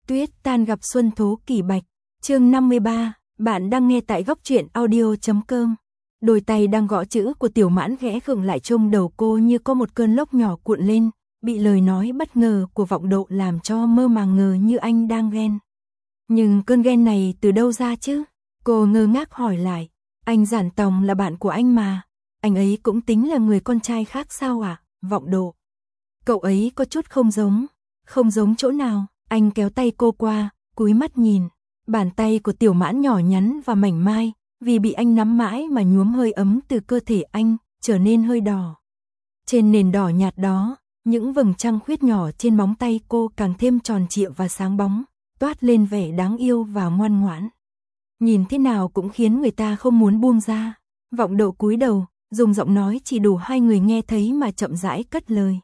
Tuyết tan gặp xuân thố kỷ bạch, chương 53, bạn đang nghe tại góc truyện audio.com. Đôi tay đang gõ chữ của Tiểu Mãn ghé gượng lại trong đầu cô như có một cơn lốc nhỏ cuộn lên, bị lời nói bất ngờ của Vọng Độ làm cho mơ màng ngờ như anh đang ghen. Nhưng cơn ghen này từ đâu ra chứ? Cô ngơ ngác hỏi lại, anh Giản Tòng là bạn của anh mà, anh ấy cũng tính là người con trai khác sao à? Vọng Độ. Cậu ấy có chút không giống chỗ nào? Anh kéo tay cô qua, cúi mắt nhìn, bàn tay của Tiểu Mãn nhỏ nhắn và mảnh mai, vì bị anh nắm mãi mà nhuốm hơi ấm từ cơ thể anh, trở nên hơi đỏ. Trên nền đỏ nhạt đó, những vầng trăng khuyết nhỏ trên móng tay cô càng thêm tròn trịa và sáng bóng, toát lên vẻ đáng yêu và ngoan ngoãn. Nhìn thế nào cũng khiến người ta không muốn buông ra. Vọng Độ cúi đầu, dùng giọng nói chỉ đủ hai người nghe thấy mà chậm rãi cất lời.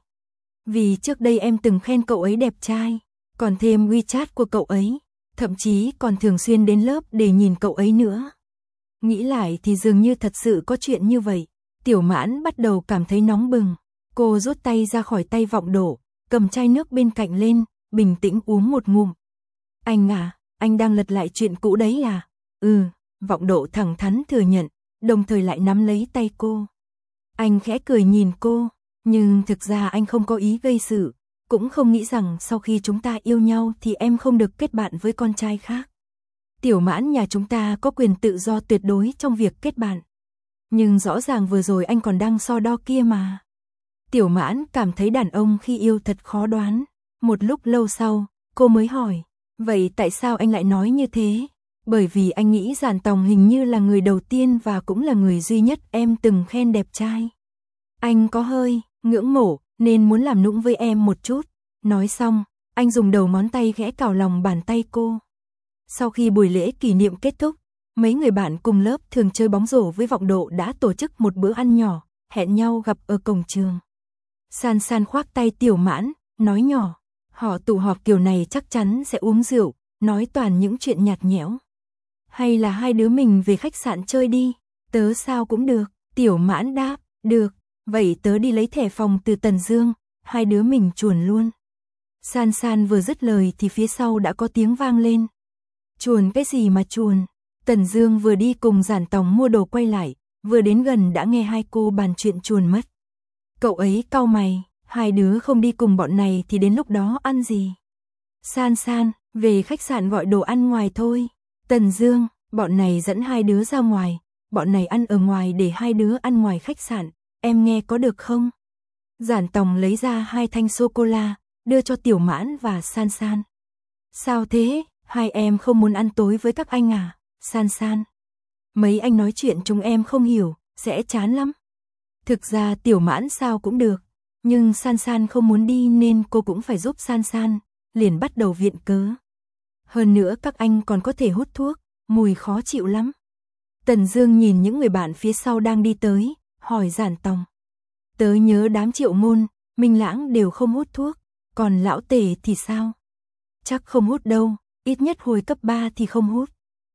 Vì trước đây em từng khen cậu ấy đẹp trai, còn thêm WeChat của cậu ấy, thậm chí còn thường xuyên đến lớp để nhìn cậu ấy nữa. Nghĩ lại thì dường như thật sự có chuyện như vậy. Tiểu Mãn bắt đầu cảm thấy nóng bừng. Cô rút tay ra khỏi tay Vọng Độ, cầm chai nước bên cạnh lên, bình tĩnh uống một ngụm. Anh à, anh đang lật lại chuyện cũ đấy à? Vọng Độ thẳng thắn thừa nhận, đồng thời lại nắm lấy tay cô. Anh khẽ cười nhìn cô, nhưng thực ra anh không có ý gây sự, cũng không nghĩ rằng sau khi chúng ta yêu nhau thì em không được kết bạn với con trai khác. Tiểu Mãn nhà chúng ta có quyền tự do tuyệt đối trong việc kết bạn. Nhưng rõ ràng vừa rồi anh còn đang so đo kia mà. Tiểu Mãn cảm thấy đàn ông khi yêu thật khó đoán. Một lúc lâu sau, cô mới hỏi, vậy tại sao anh lại nói như thế? Bởi vì anh nghĩ Giản Tòng hình như là người đầu tiên và cũng là người duy nhất em từng khen đẹp trai. Anh có hơi ngưỡng mộ nên muốn làm nũng với em một chút. Nói xong, anh dùng đầu ngón tay ghẽ cào lòng bàn tay cô. Sau khi buổi lễ kỷ niệm kết thúc, mấy người bạn cùng lớp thường chơi bóng rổ với Vọng Độ đã tổ chức một bữa ăn nhỏ, hẹn nhau gặp ở cổng trường. San San khoác tay Tiểu Mãn, nói nhỏ, họ tụ họp kiểu này chắc chắn sẽ uống rượu, nói toàn những chuyện nhạt nhẽo. Hay là hai đứa mình về khách sạn chơi đi, tớ sao cũng được. Tiểu Mãn đáp, được, vậy tớ đi lấy thẻ phòng từ Tần Dương, hai đứa mình chuồn luôn. San San vừa dứt lời thì phía sau đã có tiếng vang lên. Chuồn cái gì mà chuồn? Tần Dương vừa đi cùng Giản Tòng mua đồ quay lại, vừa đến gần đã nghe hai cô bàn chuyện chuồn mất. Cậu ấy cau mày, hai đứa không đi cùng bọn này thì đến lúc đó ăn gì? San San, về khách sạn gọi đồ ăn ngoài thôi. Tần Dương, bọn này dẫn hai đứa ra ngoài, bọn này ăn ở ngoài để hai đứa ăn ngoài khách sạn, em nghe có được không? Giản Tòng lấy ra 2 thanh sô-cô-la, đưa cho Tiểu Mãn và San San. Sao thế, hai em không muốn ăn tối với các anh à? San San, mấy anh nói chuyện chúng em không hiểu, sẽ chán lắm. Thực ra Tiểu Mãn sao cũng được, nhưng San San không muốn đi nên cô cũng phải giúp San San, liền bắt đầu viện cớ. Hơn nữa các anh còn có thể hút thuốc, mùi khó chịu lắm. Tần Dương nhìn những người bạn phía sau đang đi tới, hỏi Giản Tòng. Tớ nhớ đám Triệu Môn, Minh Lãng đều không hút thuốc, còn lão Tề thì sao? Chắc không hút đâu, ít nhất hồi cấp 3 thì không hút.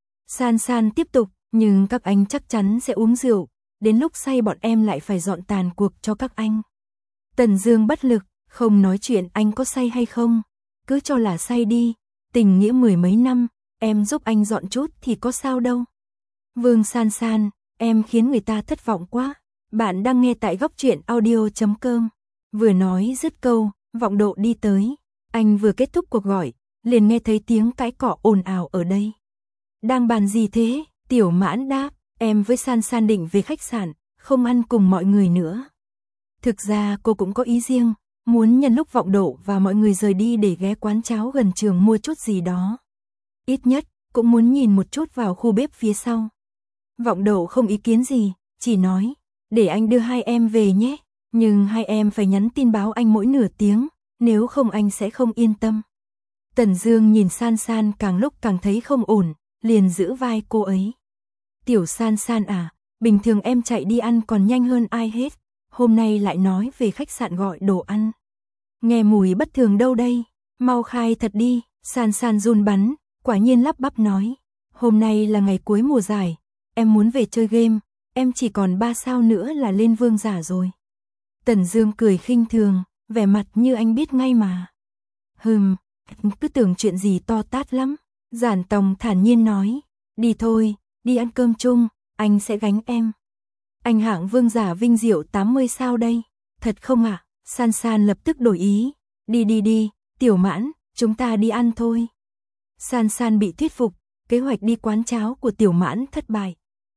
San San tiếp tục, nhưng các anh chắc chắn sẽ uống rượu, đến lúc say bọn em lại phải dọn tàn cuộc cho các anh. Tần Dương bất lực, không nói chuyện anh có say hay không, cứ cho là say đi, tình nghĩa 10 mấy năm, em giúp anh dọn chút thì có sao đâu. Vương San San, em khiến người ta thất vọng quá. Bạn đang nghe tại góc truyện audio.com. Vừa nói dứt câu, Vọng Độ đi tới. Anh vừa kết thúc cuộc gọi, liền nghe thấy tiếng cãi cọ ồn ào ở đây. Đang bàn gì thế? Tiểu Mãn đáp, em với San San định về khách sạn, không ăn cùng mọi người nữa. Thực ra cô cũng có ý riêng, muốn nhân lúc Vọng Độ và mọi người rời đi để ghé quán cháo gần trường mua chút gì đó. Ít nhất, cũng muốn nhìn một chút vào khu bếp phía sau. Vọng Độ không ý kiến gì, chỉ nói, để anh đưa hai em về nhé, nhưng hai em phải nhắn tin báo anh mỗi nửa tiếng, nếu không anh sẽ không yên tâm. Tần Dương nhìn San San càng lúc càng thấy không ổn, liền giữ vai cô ấy. Tiểu San San à, bình thường em chạy đi ăn còn nhanh hơn ai hết, hôm nay lại nói về khách sạn gọi đồ ăn. Nghe mùi bất thường đâu đây, mau khai thật đi. San San run bắn, quả nhiên lắp bắp nói, hôm nay là ngày cuối mùa giải, em muốn về chơi game, em chỉ còn 3 sao nữa là lên vương giả rồi. Tần Dương cười khinh thường, vẻ mặt như anh biết ngay mà. Cứ tưởng chuyện gì to tát lắm. Giản Tòng thản nhiên nói, đi thôi, đi ăn cơm chung, anh sẽ gánh em. Anh hạng vương giả vinh diệu 80 sao đây? Thật không ạ? San San lập tức đổi ý. Đi, Tiểu Mãn, chúng ta đi ăn thôi. San San bị thuyết phục, kế hoạch đi quán cháo của Tiểu Mãn thất bại.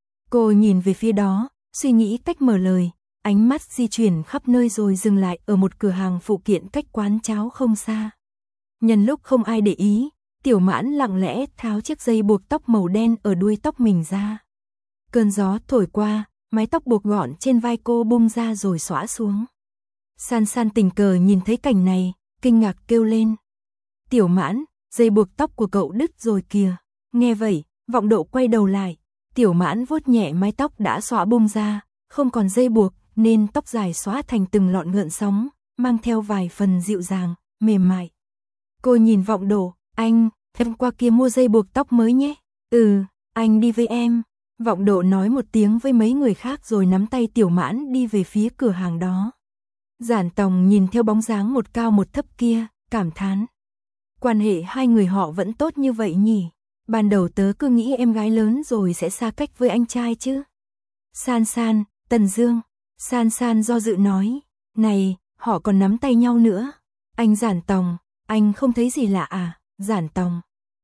Cô nhìn về phía đó, suy nghĩ cách mở lời, ánh mắt di chuyển khắp nơi rồi dừng lại ở một cửa hàng phụ kiện cách quán cháo không xa. Nhân lúc không ai để ý, Tiểu Mãn lặng lẽ tháo chiếc dây buộc tóc màu đen ở đuôi tóc mình ra. Cơn gió thổi qua, mái tóc buộc gọn trên vai cô bung ra rồi xõa xuống. San San tình cờ nhìn thấy cảnh này, kinh ngạc kêu lên. Tiểu Mãn, dây buộc tóc của cậu đứt rồi kìa. Nghe vậy, Vọng Độ quay đầu lại. Tiểu Mãn vuốt nhẹ mái tóc đã xõa bung ra, không còn dây buộc nên tóc dài xõa thành từng lọn gợn sóng, mang theo vài phần dịu dàng, mềm mại. Cô nhìn Vọng Độ, anh qua kia mua dây buộc tóc mới nhé. Ừ, anh đi với em. Vọng Độ nói một tiếng với mấy người khác rồi nắm tay Tiểu Mãn đi về phía cửa hàng đó. Giản Tòng nhìn theo bóng dáng một cao một thấp kia, cảm thán. Quan hệ hai người họ vẫn tốt như vậy nhỉ? Ban đầu tớ cứ nghĩ em gái lớn rồi sẽ xa cách với anh trai chứ. San San, Tần Dương. San San do dự nói. Này, họ còn nắm tay nhau nữa. Anh Giản Tòng, anh không thấy gì lạ à? Giản Tòng.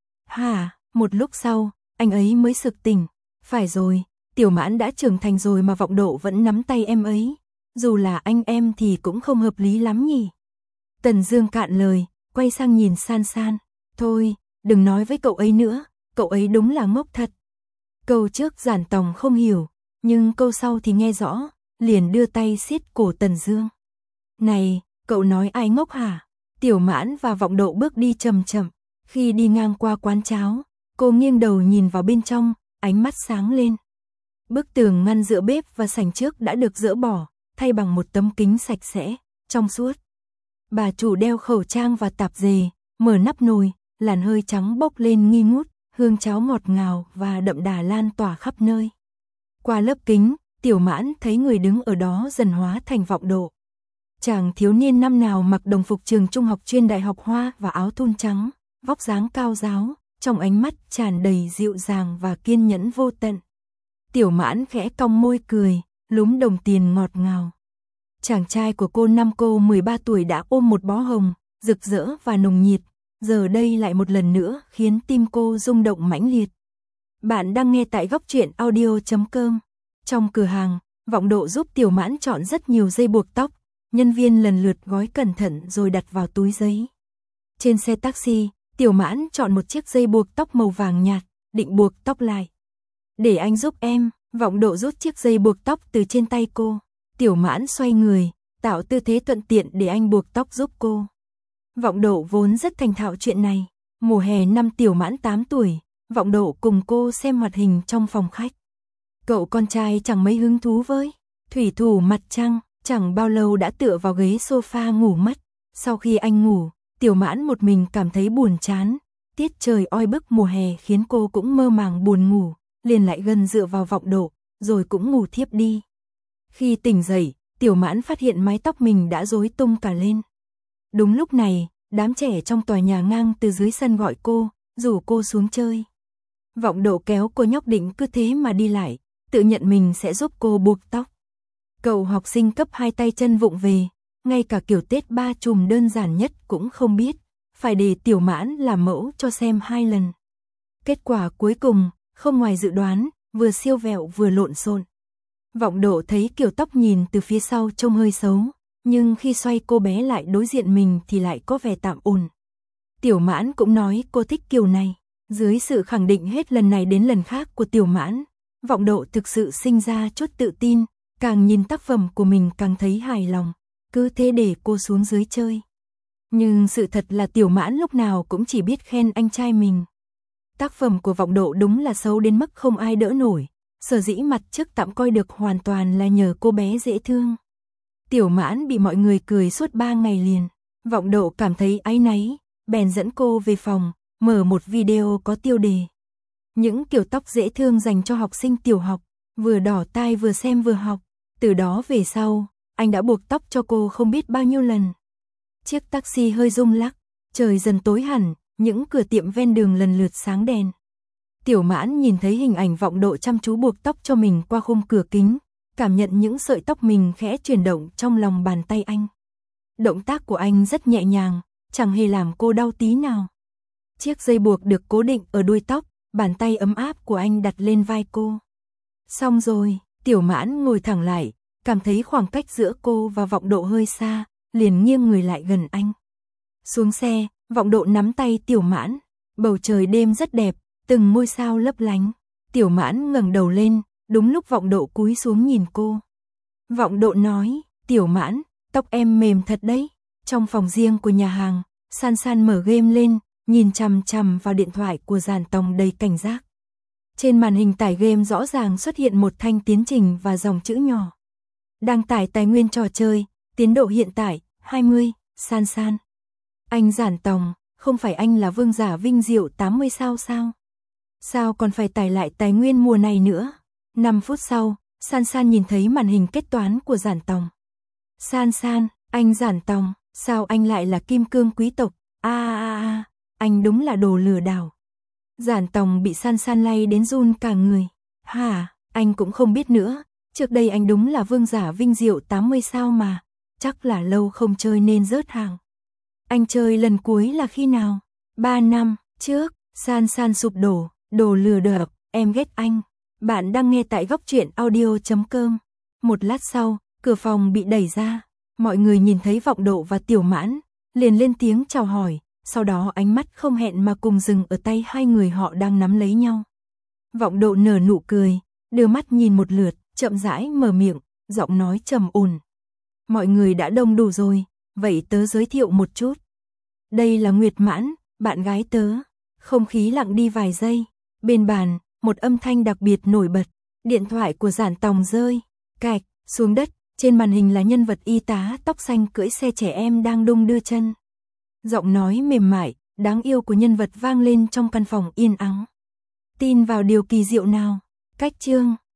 Hả, một lúc sau, anh ấy mới sực tỉnh. Phải rồi, Tiểu Mãn đã trưởng thành rồi mà Vọng Độ vẫn nắm tay em ấy. Dù là anh em thì cũng không hợp lý lắm nhỉ. Tần Dương cạn lời, quay sang nhìn San San. Thôi, đừng nói với cậu ấy nữa, cậu ấy đúng là ngốc thật. Câu trước Giản Tòng không hiểu, nhưng câu sau thì nghe rõ, liền đưa tay siết cổ Tần Dương. Này, cậu nói ai ngốc hả? Tiểu Mãn và Vọng Độ bước đi chậm chậm. Khi đi ngang qua quán cháo, cô nghiêng đầu nhìn vào bên trong, ánh mắt sáng lên. Bức tường ngăn giữa bếp và sảnh trước đã được dỡ bỏ, thay bằng một tấm kính sạch sẽ, trong suốt. Bà chủ đeo khẩu trang và tạp dề, mở nắp nồi, làn hơi trắng bốc lên nghi ngút, hương cháo ngọt ngào và đậm đà lan tỏa khắp nơi. Qua lớp kính, Tiểu Mãn thấy người đứng ở đó dần hóa thành Vọng Độ. Chàng thiếu niên năm nào mặc đồng phục trường trung học chuyên Đại học Hoa và áo thun trắng, vóc dáng cao ráo, trong ánh mắt tràn đầy dịu dàng và kiên nhẫn vô tận. Tiểu Mãn khẽ cong môi cười, lúm đồng tiền ngọt ngào. Chàng trai của cô năm cô 13 tuổi đã ôm một bó hồng, rực rỡ và nồng nhiệt, giờ đây lại một lần nữa khiến tim cô rung động mãnh liệt. Bạn đang nghe tại góc truyện audio.com. Trong cửa hàng, Vọng Độ giúp Tiểu Mãn chọn rất nhiều dây buộc tóc, nhân viên lần lượt gói cẩn thận rồi đặt vào túi giấy. Trên xe taxi, Tiểu Mãn chọn một chiếc dây buộc tóc màu vàng nhạt, định buộc tóc lại. Để anh giúp em. Vọng Độ rút chiếc dây buộc tóc từ trên tay cô. Tiểu Mãn xoay người, tạo tư thế thuận tiện để anh buộc tóc giúp cô. Vọng Độ vốn rất thành thạo chuyện này. Mùa hè năm Tiểu Mãn 8 tuổi, Vọng Độ cùng cô xem hoạt hình trong phòng khách. Cậu con trai chẳng mấy hứng thú với thủy thủ mặt trăng, chẳng bao lâu đã tựa vào ghế sofa ngủ mất. Sau khi anh ngủ, Tiểu Mãn một mình cảm thấy buồn chán. Tiết trời oi bức mùa hè khiến cô cũng mơ màng buồn ngủ, liền lại gần dựa vào Vọng Độ, rồi cũng ngủ thiếp đi. Khi tỉnh dậy, Tiểu Mãn phát hiện mái tóc mình đã rối tung cả lên. Đúng lúc này, đám trẻ trong tòa nhà ngang từ dưới sân gọi cô, rủ cô xuống chơi. Vọng Độ kéo cô nhóc định cứ thế mà đi lại, tự nhận mình sẽ giúp cô buộc tóc. Cậu học sinh cấp 2 tay chân vụng về, ngay cả kiểu tết ba chùm đơn giản nhất cũng không biết, phải để Tiểu Mãn làm mẫu cho xem 2 lần. Kết quả cuối cùng, không ngoài dự đoán, vừa siêu vẹo vừa lộn xộn. Vọng Độ thấy kiểu tóc nhìn từ phía sau trông hơi xấu, nhưng khi xoay cô bé lại đối diện mình thì lại có vẻ tạm ổn. Tiểu Mãn cũng nói cô thích kiểu này. Dưới sự khẳng định hết lần này đến lần khác của Tiểu Mãn, Vọng Độ thực sự sinh ra chút tự tin, càng nhìn tác phẩm của mình càng thấy hài lòng, cứ thế để cô xuống dưới chơi. Nhưng sự thật là Tiểu Mãn lúc nào cũng chỉ biết khen anh trai mình. Tác phẩm của Vọng Độ đúng là xấu đến mức không ai đỡ nổi, sở dĩ mặt trước tạm coi được hoàn toàn là nhờ cô bé dễ thương. Tiểu Mãn bị mọi người cười suốt 3 ngày liền, Vọng Độ cảm thấy áy náy, bèn dẫn cô về phòng, mở một video có tiêu đề. Những kiểu tóc dễ thương dành cho học sinh tiểu học, vừa đỏ tai vừa xem vừa học. Từ đó về sau, anh đã buộc tóc cho cô không biết bao nhiêu lần. Chiếc taxi hơi rung lắc, Trời dần tối hẳn, những cửa tiệm ven đường lần lượt sáng đèn. Tiểu Mãn nhìn thấy hình ảnh Vọng Độ chăm chú buộc tóc cho mình qua khung cửa kính, cảm nhận những sợi tóc mình khẽ chuyển động trong lòng bàn tay anh. Động tác của anh rất nhẹ nhàng, chẳng hề làm cô đau tí nào. Chiếc dây buộc được cố định ở đuôi tóc, bàn tay ấm áp của anh đặt lên vai cô. Xong rồi, Tiểu Mãn ngồi thẳng lại, cảm thấy khoảng cách giữa cô và Vọng Độ hơi xa, liền nghiêng người lại gần anh. Xuống xe, Vọng Độ nắm tay Tiểu Mãn, bầu trời đêm rất đẹp, từng ngôi sao lấp lánh. Tiểu Mãn ngẩng đầu lên, đúng lúc Vọng Độ cúi xuống nhìn cô. Vọng Độ nói, Tiểu Mãn, tóc em mềm thật đấy. Trong phòng riêng của nhà hàng, San San mở game lên, nhìn chằm chằm vào điện thoại của Giản Tòng đầy cảnh giác. Trên màn hình tải game rõ ràng xuất hiện một thanh tiến trình và dòng chữ nhỏ. Đăng tải tài nguyên trò chơi, tiến độ hiện tại, 20, San San. Anh Giản Tòng, không phải anh là vương giả vinh diệu 80 sao sao? Sao còn phải tải lại tài nguyên mùa này nữa? 5 phút sau, San San nhìn thấy màn hình kết toán của Giản Tòng. San San, anh Giản Tòng, sao anh lại là kim cương quý tộc? Anh đúng là đồ lừa đảo. Giản Tòng bị San San lay đến run cả người. Hả, anh cũng không biết nữa, trước đây anh đúng là vương giả vinh diệu 80 sao mà, chắc là lâu không chơi nên rớt hàng. Anh chơi lần cuối là khi nào? 3 năm trước. San San sụp đổ, đồ lừa đảo, em ghét anh. Bạn đang nghe tại góc truyện audio.com. Một lát sau, cửa phòng bị đẩy ra, mọi người nhìn thấy Vọng Độ và Tiểu Mãn, liền lên tiếng chào hỏi, sau đó ánh mắt không hẹn mà cùng dừng ở tay hai người họ đang nắm lấy nhau. Vọng Độ nở nụ cười, đưa mắt nhìn một lượt, chậm rãi mở miệng, giọng nói trầm ổn. Mọi người đã đông đủ rồi, vậy tớ giới thiệu một chút. Đây là Nguyệt Mãn, bạn gái tớ. Không khí lặng đi vài giây, bên bàn, một âm thanh đặc biệt nổi bật, điện thoại của Giản Tòng rơi, cạch, xuống đất, trên màn hình là nhân vật y tá tóc xanh cưỡi xe trẻ em đang đung đưa chân. Giọng nói mềm mại, đáng yêu của nhân vật vang lên trong căn phòng yên ắng. Tin vào điều kỳ diệu nào? Cách chương